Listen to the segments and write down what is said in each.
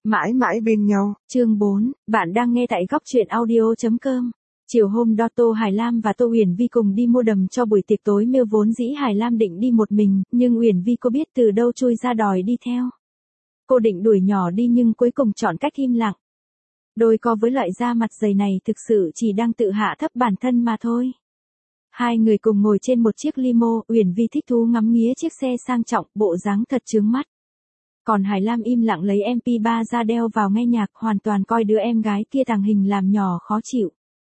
Mãi mãi bên nhau. Chương 4, bạn đang nghe tại góc truyện audio.com. Chiều hôm đó Tô Hải Lam và Tô Uyển Vi cùng đi mua đầm cho buổi tiệc tối mêu, vốn dĩ Hải Lam định đi một mình, nhưng Uyển Vi cô biết từ đâu chui ra đòi đi theo. Cô định đuổi nhỏ đi nhưng cuối cùng chọn cách im lặng. Đôi co với loại da mặt dày này thực sự chỉ đang tự hạ thấp bản thân mà thôi. Hai người cùng ngồi trên một chiếc limo, Uyển Vi thích thú ngắm nghía chiếc xe sang trọng, bộ dáng thật chướng mắt. Còn Hải Lam im lặng lấy MP3 ra đeo vào nghe nhạc, hoàn toàn coi đứa em gái kia tàng hình làm nhỏ khó chịu.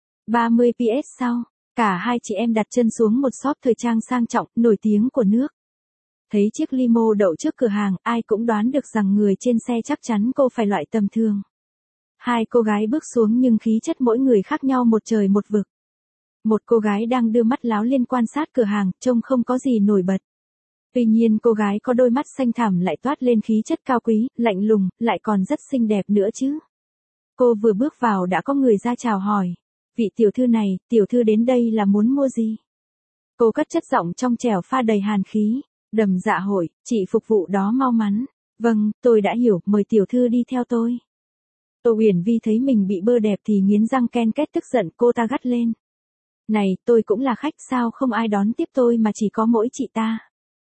30 PS sau, cả hai chị em đặt chân xuống một shop thời trang sang trọng, nổi tiếng của nước. Thấy chiếc limo đậu trước cửa hàng, ai cũng đoán được rằng người trên xe chắc chắn cô phải loại tầm thường. Hai cô gái bước xuống nhưng khí chất mỗi người khác nhau một trời một vực. Một cô gái đang đưa mắt láo liên quan sát cửa hàng, trông không có gì nổi bật. Tuy nhiên cô gái có đôi mắt xanh thẳm lại toát lên khí chất cao quý, lạnh lùng, lại còn rất xinh đẹp nữa chứ. Cô vừa bước vào đã có người ra chào hỏi. Vị tiểu thư này, tiểu thư đến đây là muốn mua gì? Cô cất chất giọng trong trẻo pha đầy hàn khí. Đầm dạ hội, chị phục vụ đó mau mắn. Vâng, tôi đã hiểu, mời tiểu thư đi theo tôi. Tô Uyển Vi thấy mình bị bơ đẹp thì nghiến răng ken két tức giận, cô ta gắt lên. Này, tôi cũng là khách, sao không ai đón tiếp tôi mà chỉ có mỗi chị ta?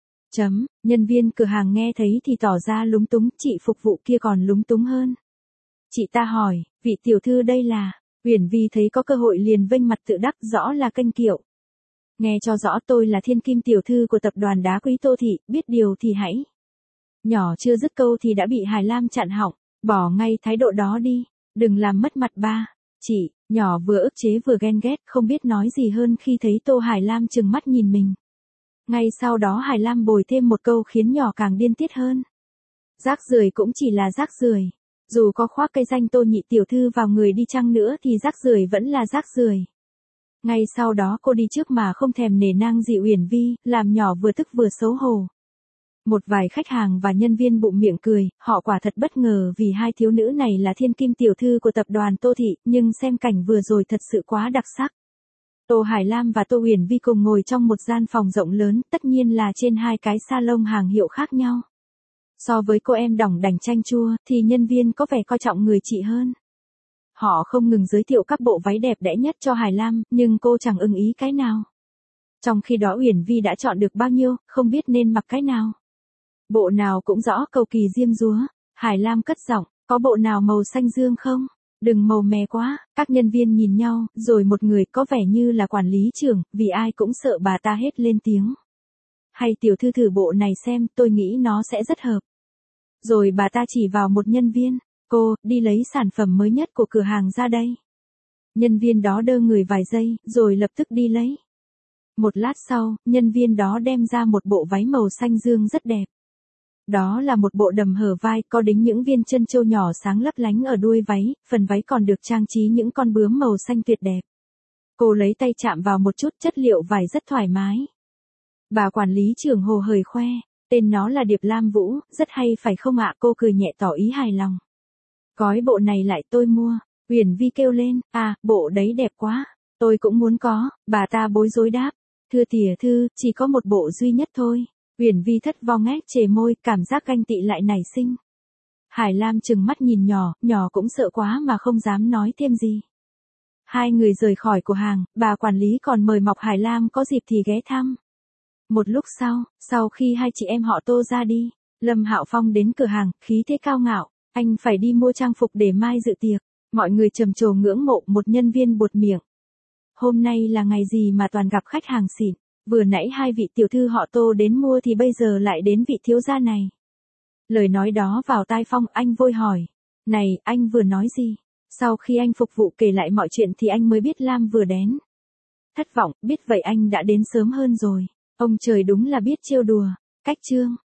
Nhân viên cửa hàng nghe thấy thì tỏ ra lúng túng, chị phục vụ kia còn lúng túng hơn. Chị ta hỏi, vị tiểu thư đây là... Uyển Vi thấy có cơ hội liền vênh mặt tự đắc, rõ là kênh kiệu. Nghe cho rõ, tôi là thiên kim tiểu thư của tập đoàn đá quý Tô Thị, biết điều thì hãy. Nhỏ chưa dứt câu thì đã bị Hải Lam chặn họng, bỏ ngay thái độ đó đi, đừng làm mất mặt ba. Chị, nhỏ vừa ức chế vừa ghen ghét, không biết nói gì hơn khi thấy Tô Hải Lam trừng mắt nhìn mình. Ngay sau đó Hải Lam bồi thêm một câu khiến nhỏ càng điên tiết hơn. Rác rưởi cũng chỉ là rác rưởi. Dù có khoác cây danh Tô nhị tiểu thư vào người đi chăng nữa thì rác rưởi vẫn là rác rưởi. Ngay sau đó cô đi trước mà không thèm nể nang gì Uyển Vi, làm nhỏ vừa tức vừa xấu hổ. Một vài khách hàng và nhân viên bụng miệng cười, họ quả thật bất ngờ vì hai thiếu nữ này là thiên kim tiểu thư của tập đoàn Tô Thị, nhưng xem cảnh vừa rồi thật sự quá đặc sắc. Tô Hải Lam và Tô Uyển Vi cùng ngồi trong một gian phòng rộng lớn, tất nhiên là trên hai cái salon hàng hiệu khác nhau. So với cô em đỏng đảnh chanh chua, thì nhân viên có vẻ coi trọng người chị hơn. Họ không ngừng giới thiệu các bộ váy đẹp đẽ nhất cho Hải Lam, nhưng cô chẳng ưng ý cái nào. Trong khi đó Uyển Vi đã chọn được bao nhiêu, không biết nên mặc cái nào. Bộ nào cũng rõ cầu kỳ diêm dúa. Hải Lam cất giọng, có bộ nào màu xanh dương không? Đừng màu mè quá. Các nhân viên nhìn nhau, rồi một người có vẻ như là quản lý trưởng, vì ai cũng sợ bà ta hết lên tiếng. Hay tiểu thư thử bộ này xem, tôi nghĩ nó sẽ rất hợp. Rồi bà ta chỉ vào một nhân viên. Cô, đi lấy sản phẩm mới nhất của cửa hàng ra đây. Nhân viên đó đơ người vài giây, rồi lập tức đi lấy. Một lát sau, nhân viên đó đem ra một bộ váy màu xanh dương rất đẹp. Đó là một bộ đầm hở vai, có đính những viên chân châu nhỏ sáng lấp lánh ở đuôi váy, phần váy còn được trang trí những con bướm màu xanh tuyệt đẹp. Cô lấy tay chạm vào một chút, chất liệu vải rất thoải mái. Bà quản lý trưởng hồ hởi khoe, tên nó là Điệp Lam Vũ, rất hay phải không ạ? Cô cười nhẹ tỏ ý hài lòng. Gói bộ này lại tôi mua. Uyển Vi kêu lên, à, bộ đấy đẹp quá, tôi cũng muốn có. Bà ta bối rối đáp, thưa tỉa thư, chỉ có một bộ duy nhất thôi. Uyển Vi thất vọng ngét chề môi, cảm giác ganh tị lại nảy sinh. Hải Lam trừng mắt nhìn nhỏ, nhỏ cũng sợ quá mà không dám nói thêm gì. Hai người rời khỏi cửa hàng, bà quản lý còn mời mọc Hải Lam có dịp thì ghé thăm. Một lúc sau khi hai chị em họ Tô ra đi, Lâm Hạo Phong đến cửa hàng, khí thế cao ngạo, anh phải đi mua trang phục để mai dự tiệc. Mọi người trầm trồ ngưỡng mộ, một nhân viên buột miệng. Hôm nay là ngày gì mà toàn gặp khách hàng xịn, vừa nãy hai vị tiểu thư họ Tô đến mua thì bây giờ lại đến vị thiếu gia này. Lời nói đó vào tai Phong, anh vội hỏi, này, anh vừa nói gì? Sau khi anh phục vụ kể lại mọi chuyện thì anh mới biết Lam vừa đến. Thất vọng, biết vậy anh đã đến sớm hơn rồi. Ông trời đúng là biết trêu đùa. Cách chương